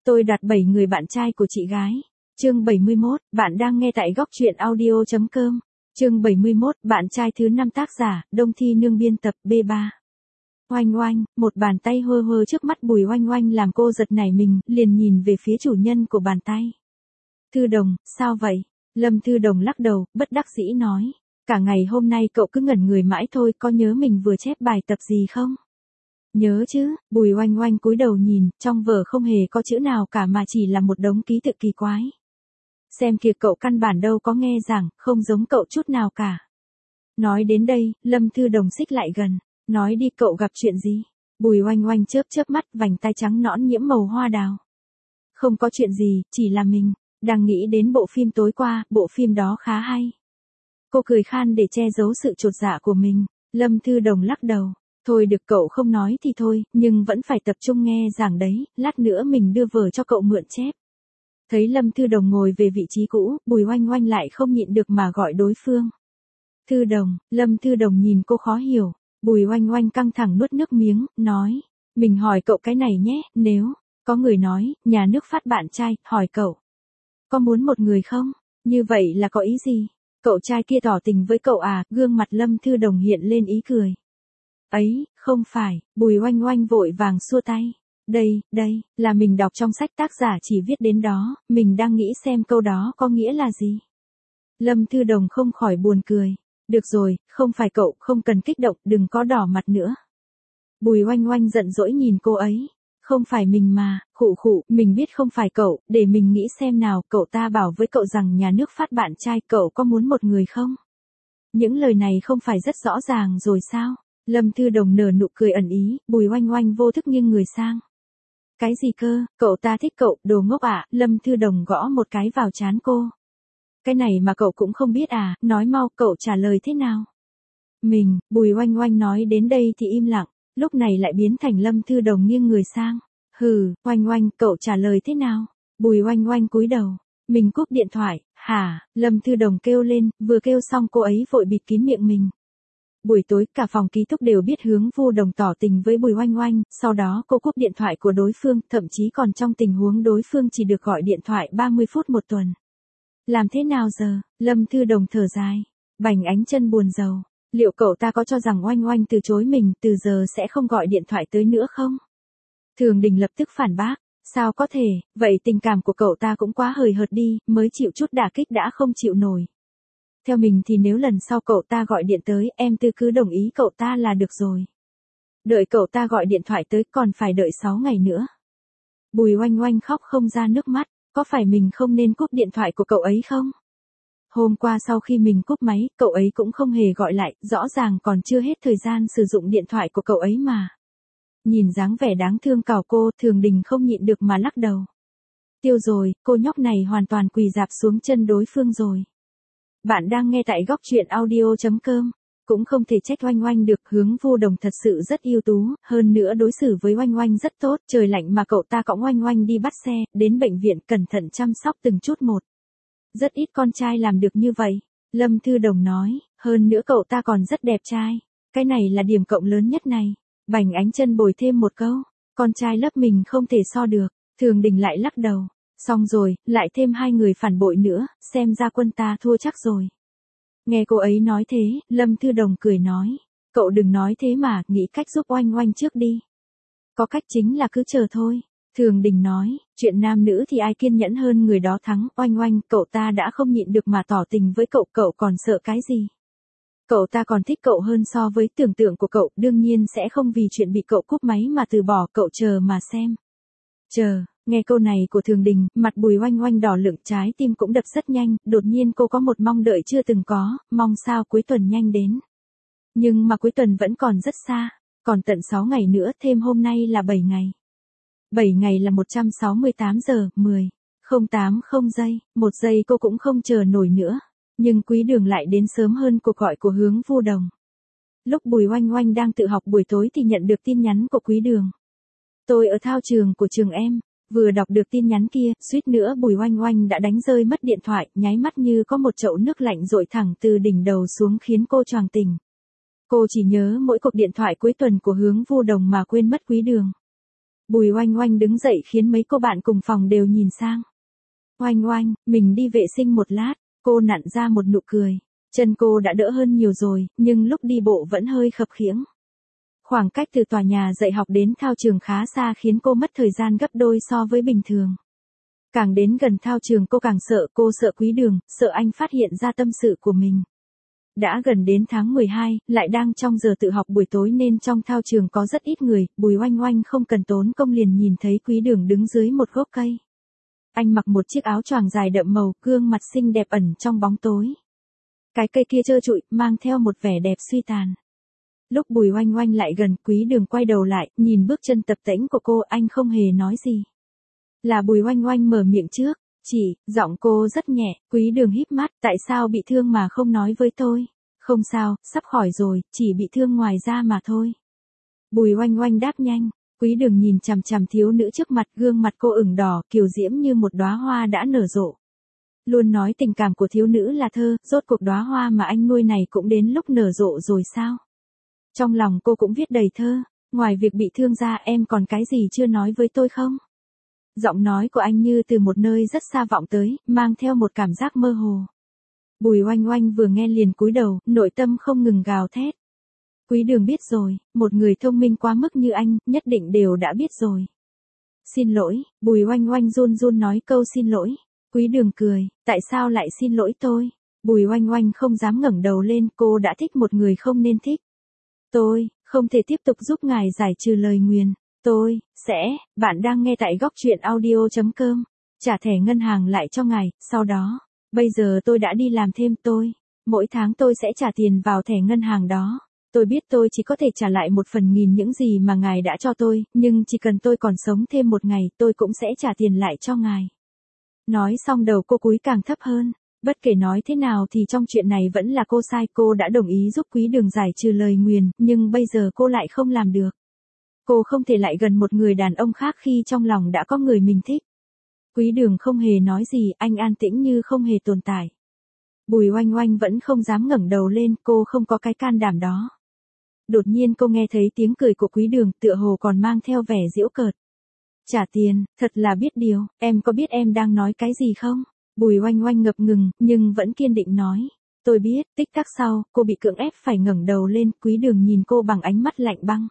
Tôi đoạt 7 người bạn trai của chị gái. Chương 71, bạn đang nghe tại góc truyện audio.com. Chương 71, bạn trai thứ 5 tác giả, Đông Thi Nương biên tập B3. Oanh oanh, một bàn tay hơ hơ trước mắt Bùi Oanh Oanh làm cô giật nảy mình, liền nhìn về phía chủ nhân của bàn tay. Thư Đồng, sao vậy? Lâm Thư Đồng lắc đầu, bất đắc dĩ nói. Cả ngày hôm nay cậu cứ ngẩn người mãi thôi, có nhớ mình vừa chép bài tập gì không? Nhớ chứ, Bùi Oanh Oanh cúi đầu nhìn, trong vở không hề có chữ nào cả mà chỉ là một đống ký tự kỳ quái. Xem kìa, cậu căn bản đâu có nghe giảng, không giống cậu chút nào cả. Nói đến đây, Lâm Thư Đồng xích lại gần. Nói đi, cậu gặp chuyện gì? Bùi Oanh Oanh chớp chớp mắt, vành tai trắng nõn nhiễm màu hoa đào. Không có chuyện gì, chỉ là mình đang nghĩ đến bộ phim tối qua, bộ phim đó khá hay. Cô cười khan để che giấu sự chột dạ của mình. Lâm Thư Đồng lắc đầu. Thôi được, cậu không nói thì thôi, nhưng vẫn phải tập trung nghe giảng đấy, lát nữa mình đưa vở cho cậu mượn chép. Thấy Lâm Thư Đồng ngồi về vị trí cũ, Bùi Oanh Oanh lại không nhịn được mà gọi đối phương. Thư Đồng. Lâm Thư Đồng nhìn cô khó hiểu. Bùi Oanh Oanh căng thẳng nuốt nước miếng, nói. Mình hỏi cậu cái này nhé, nếu có người nói, nhà nước phát bạn trai, hỏi cậu. Có muốn một người không? Như vậy là có ý gì? Cậu trai kia tỏ tình với cậu à? Gương mặt Lâm Thư Đồng hiện lên ý cười. Ấy, không phải, Bùi Oanh Oanh vội vàng xua tay. Đây, là mình đọc trong sách, tác giả chỉ viết đến đó, mình đang nghĩ xem câu đó có nghĩa là gì. Lâm Thư Đồng không khỏi buồn cười. Được rồi, không phải cậu, không cần kích động, đừng có đỏ mặt nữa. Bùi Oanh Oanh giận dỗi nhìn cô ấy. Không phải mình mà, khụ, mình biết không phải cậu, để mình nghĩ xem nào, cậu ta bảo với cậu rằng nhà nước phát bạn trai, cậu có muốn một người không? Những lời này không phải rất rõ ràng rồi sao? Lâm Thư Đồng nở nụ cười ẩn ý, Bùi Oanh Oanh vô thức nghiêng người sang. Cái gì cơ, cậu ta thích cậu, đồ ngốc à? Lâm Thư Đồng gõ một cái vào trán cô. Cái này mà cậu cũng không biết à? Nói mau, cậu trả lời thế nào? Bùi Oanh Oanh nói đến đây thì im lặng, lúc này lại biến thành Lâm Thư Đồng nghiêng người sang. Hừ, Oanh Oanh, cậu trả lời thế nào? Bùi Oanh Oanh cúi đầu. Mình cúp điện thoại. Hả? Lâm Thư Đồng kêu lên, vừa kêu xong cô ấy vội bịt kín miệng mình. Buổi tối cả phòng ký túc đều biết Hướng Vu Đồng tỏ tình với Bùi Oanh Oanh, sau đó cô cúp điện thoại của đối phương, thậm chí còn trong tình huống đối phương chỉ được gọi điện thoại 30 phút một tuần. Làm thế nào giờ? Lâm Thư Đồng thở dài. Bành Ánh Chân buồn rầu. Liệu cậu ta có cho rằng Oanh Oanh từ chối mình, từ giờ sẽ không gọi điện thoại tới nữa không? Thường Đình lập tức phản bác. Sao có thể, vậy tình cảm của cậu ta cũng quá hời hợt đi, mới chịu chút đả kích đã không chịu nổi. Theo mình thì nếu lần sau cậu ta gọi điện tới, em Tư cứ đồng ý cậu ta là được rồi. Đợi cậu ta gọi điện thoại tới còn phải đợi 6 ngày nữa. Bùi Oanh Oanh khóc không ra nước mắt, có phải mình không nên cúp điện thoại của cậu ấy không? Hôm qua sau khi mình cúp máy, cậu ấy cũng không hề gọi lại, rõ ràng còn chưa hết thời gian sử dụng điện thoại của cậu ấy mà. Nhìn dáng vẻ đáng thương cào cô, Thường Đình không nhịn được mà lắc đầu. Tiêu rồi, cô nhóc này hoàn toàn quỳ rạp xuống chân đối phương rồi. Bạn đang nghe tại góc truyện audio.com. Cũng không thể trách Oanh Oanh được, Hướng Vu Đồng thật sự rất ưu tú, hơn nữa đối xử với Oanh Oanh rất tốt, trời lạnh mà cậu ta cõng Oanh Oanh đi bắt xe, đến bệnh viện cẩn thận chăm sóc từng chút một. Rất ít con trai làm được như vậy, Lâm Thư Đồng nói, hơn nữa cậu ta còn rất đẹp trai. Cái này là điểm cộng lớn nhất này. Bành Ánh Chân bồi thêm một câu, con trai lớp mình không thể so được. Thường Đình lại lắc đầu. Xong rồi, lại thêm 2 người phản bội nữa, xem ra quân ta thua chắc rồi. Nghe cô ấy nói thế, Lâm Thư Đồng cười nói. Cậu đừng nói thế mà, nghĩ cách giúp Oanh Oanh trước đi. Có cách, chính là cứ chờ thôi. Thường Đình nói, chuyện nam nữ thì ai kiên nhẫn hơn người đó thắng. Oanh Oanh, cậu ta đã không nhịn được mà tỏ tình với cậu, cậu còn sợ cái gì? Cậu ta còn thích cậu hơn so với tưởng tượng của cậu, đương nhiên sẽ không vì chuyện bị cậu cúp máy mà từ bỏ, cậu chờ mà xem. Chờ. Nghe câu này của Thường Đình, mặt Bùi Oanh Oanh đỏ lựng, trái tim cũng đập rất nhanh, đột nhiên cô có một mong đợi chưa từng có, mong sao cuối tuần nhanh đến. Nhưng mà cuối tuần vẫn còn rất xa, còn tận 6 ngày nữa, thêm hôm nay là 7 ngày. 7 ngày là 168 giờ, 10:80 giây, 1 giây cô cũng không chờ nổi nữa. Nhưng Quý Đường lại đến sớm hơn cuộc gọi của Hướng Vu Đồng. Lúc Bùi Oanh Oanh đang tự học buổi tối thì nhận được tin nhắn của Quý Đường. Tôi ở thao trường của trường em. Vừa đọc được tin nhắn kia, suýt nữa Bùi Oanh Oanh đã đánh rơi mất điện thoại, nháy mắt như có một chậu nước lạnh dội thẳng từ đỉnh đầu xuống khiến cô choàng tỉnh. Cô chỉ nhớ mỗi cuộc điện thoại cuối tuần của Hướng Vu Đồng mà quên mất Quý Đường. Bùi Oanh Oanh đứng dậy khiến mấy cô bạn cùng phòng đều nhìn sang. Oanh Oanh, mình đi vệ sinh một lát, cô nặn ra một nụ cười. Chân cô đã đỡ hơn nhiều rồi, nhưng lúc đi bộ vẫn hơi khập khiễng. Khoảng cách từ tòa nhà dạy học đến thao trường khá xa khiến cô mất thời gian gấp đôi so với bình thường. Càng đến gần thao trường cô càng sợ, cô sợ Quý Đường, sợ anh phát hiện ra tâm sự của mình. Đã gần đến tháng 12, lại đang trong giờ tự học buổi tối nên trong thao trường có rất ít người, Bùi Oanh Oanh không cần tốn công liền nhìn thấy Quý Đường đứng dưới một gốc cây. Anh mặc một chiếc áo choàng dài đậm màu, gương mặt xinh đẹp ẩn trong bóng tối. Cái cây kia trơ trụi, mang theo một vẻ đẹp suy tàn. Lúc Bùi Oanh Oanh lại gần, Quý Đường quay đầu lại, nhìn bước chân tập tễnh của cô, anh không hề nói gì. Là Bùi Oanh Oanh mở miệng trước, giọng cô rất nhẹ, Quý Đường híp mắt, tại sao bị thương mà không nói với tôi? Không sao, sắp khỏi rồi, chỉ bị thương ngoài da mà thôi. Bùi Oanh Oanh đáp nhanh, Quý Đường nhìn chằm chằm thiếu nữ trước mặt, gương mặt cô ửng đỏ, kiều diễm như một đóa hoa đã nở rộ. Luôn nói tình cảm của thiếu nữ là thơ, rốt cuộc đóa hoa mà anh nuôi này cũng đến lúc nở rộ rồi sao? Trong lòng cô cũng viết đầy thơ, ngoài việc bị thương ra em còn cái gì chưa nói với tôi không? Giọng nói của anh như từ một nơi rất xa vọng tới, mang theo một cảm giác mơ hồ. Bùi Oanh Oanh vừa nghe liền cúi đầu, nội tâm không ngừng gào thét. Quý Đường biết rồi, một người thông minh quá mức như anh, nhất định đều đã biết rồi. Xin lỗi, Bùi Oanh Oanh run run nói câu xin lỗi. Quý Đường cười, tại sao lại xin lỗi tôi? Bùi Oanh Oanh không dám ngẩng đầu lên, cô đã thích một người không nên thích. Tôi, không thể tiếp tục giúp ngài giải trừ lời nguyền. Bạn đang nghe tại góc truyện audio.com. Trả thẻ ngân hàng lại cho ngài, sau đó, bây giờ tôi đã đi làm thêm mỗi tháng tôi sẽ trả tiền vào thẻ ngân hàng đó. Tôi biết tôi chỉ có thể trả lại 1/1000 những gì mà ngài đã cho tôi, nhưng chỉ cần tôi còn sống thêm một ngày tôi cũng sẽ trả tiền lại cho ngài. Nói xong đầu cô cúi càng thấp hơn. Bất kể nói thế nào thì trong chuyện này vẫn là cô sai, cô đã đồng ý giúp Quý Đường giải trừ lời nguyền, nhưng bây giờ cô lại không làm được. Cô không thể lại gần một người đàn ông khác khi trong lòng đã có người mình thích. Quý Đường không hề nói gì, anh an tĩnh như không hề tồn tại. Bùi Oanh Oanh vẫn không dám ngẩng đầu lên, cô không có cái can đảm đó. Đột nhiên cô nghe thấy tiếng cười của Quý Đường, tựa hồ còn mang theo vẻ giễu cợt. Trả tiền, thật là biết điều, em có biết em đang nói cái gì không? Bùi Oanh Oanh ngập ngừng, nhưng vẫn kiên định nói. Tôi biết, tích tắc sau, cô bị cưỡng ép phải ngẩng đầu lên, Quý Đường nhìn cô bằng ánh mắt lạnh băng.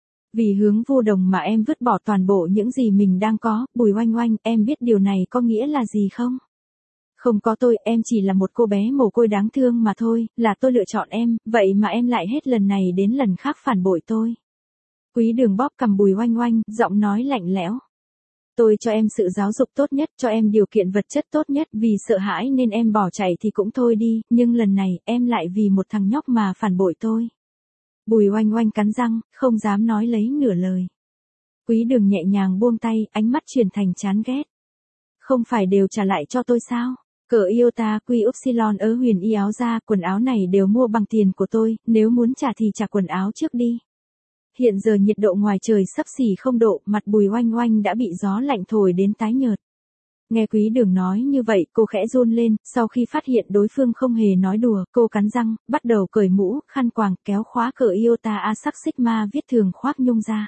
Vì hướng vô đồng mà em vứt bỏ toàn bộ những gì mình đang có, Bùi Oanh Oanh, em biết điều này có nghĩa là gì không? Không có tôi, em chỉ là một cô bé mồ côi đáng thương mà thôi, là tôi lựa chọn em, vậy mà em lại hết lần này đến lần khác phản bội tôi. Quý Đường bóp cằm Bùi Oanh Oanh, giọng nói lạnh lẽo. Tôi cho em sự giáo dục tốt nhất, cho em điều kiện vật chất tốt nhất, vì sợ hãi nên em bỏ chạy thì cũng thôi đi, nhưng lần này, em lại vì một thằng nhóc mà phản bội tôi. Bùi Oanh Oanh cắn răng, không dám nói lấy nửa lời. Quý Đường nhẹ nhàng buông tay, ánh mắt chuyển thành chán ghét. Không phải đều trả lại cho tôi sao? Cờ Iota Quy Upsilon ớ huyền y áo ra, quần áo này đều mua bằng tiền của tôi, nếu muốn trả thì trả quần áo trước đi. Hiện giờ nhiệt độ ngoài trời xấp xỉ 0 độ, mặt Bùi Oanh Oanh đã bị gió lạnh thổi đến tái nhợt. Nghe Quý Đường nói như vậy, cô khẽ run lên, sau khi phát hiện đối phương không hề nói đùa, cô cắn răng, bắt đầu cởi mũ, khăn quàng, kéo khóa cờ Iota Asac Sigma viết thường khoác nhung ra.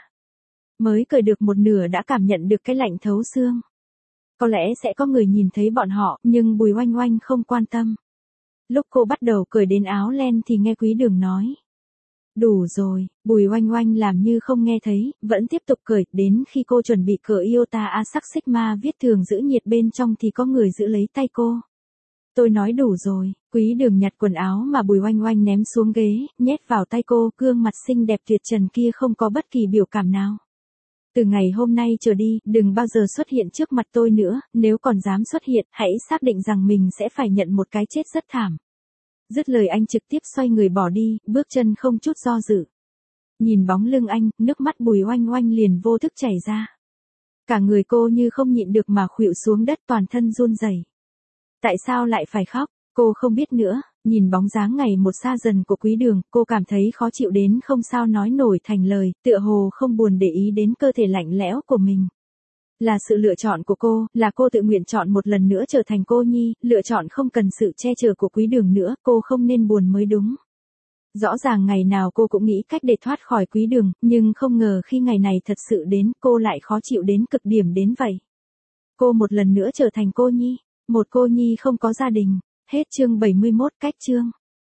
Mới cởi được một nửa đã cảm nhận được cái lạnh thấu xương. Có lẽ sẽ có người nhìn thấy bọn họ, nhưng Bùi Oanh Oanh không quan tâm. Lúc cô bắt đầu cởi đến áo len thì nghe Quý Đường nói. Đủ rồi, Bùi Oanh Oanh làm như không nghe thấy, vẫn tiếp tục cởi, đến khi cô chuẩn bị cởi Iota Asac Sigma viết thường giữ nhiệt bên trong thì có người giữ lấy tay cô. Tôi nói đủ rồi, Quý Đường nhặt quần áo mà Bùi Oanh Oanh ném xuống ghế, nhét vào tay cô, gương mặt xinh đẹp tuyệt trần kia không có bất kỳ biểu cảm nào. Từ ngày hôm nay trở đi, đừng bao giờ xuất hiện trước mặt tôi nữa, nếu còn dám xuất hiện, hãy xác định rằng mình sẽ phải nhận một cái chết rất thảm. Dứt lời anh trực tiếp xoay người bỏ đi, bước chân không chút do dự. Nhìn bóng lưng anh, nước mắt Bùi Oanh Oanh liền vô thức chảy ra. Cả người cô như không nhịn được mà khuỵu xuống đất, toàn thân run rẩy. Tại sao lại phải khóc? Cô không biết nữa, nhìn bóng dáng ngày một xa dần của Quý Đường, cô cảm thấy khó chịu đến không sao nói nổi thành lời, tựa hồ không buồn để ý đến cơ thể lạnh lẽo của mình. Là sự lựa chọn của cô, là cô tự nguyện chọn một lần nữa trở thành cô nhi, lựa chọn không cần sự che chở của Quý Đường nữa, cô không nên buồn mới đúng. Rõ ràng ngày nào cô cũng nghĩ cách để thoát khỏi Quý Đường, nhưng không ngờ khi ngày này thật sự đến, cô lại khó chịu đến cực điểm đến vậy. Cô một lần nữa trở thành cô nhi, một cô nhi không có gia đình. Hết chương 71 cách chương.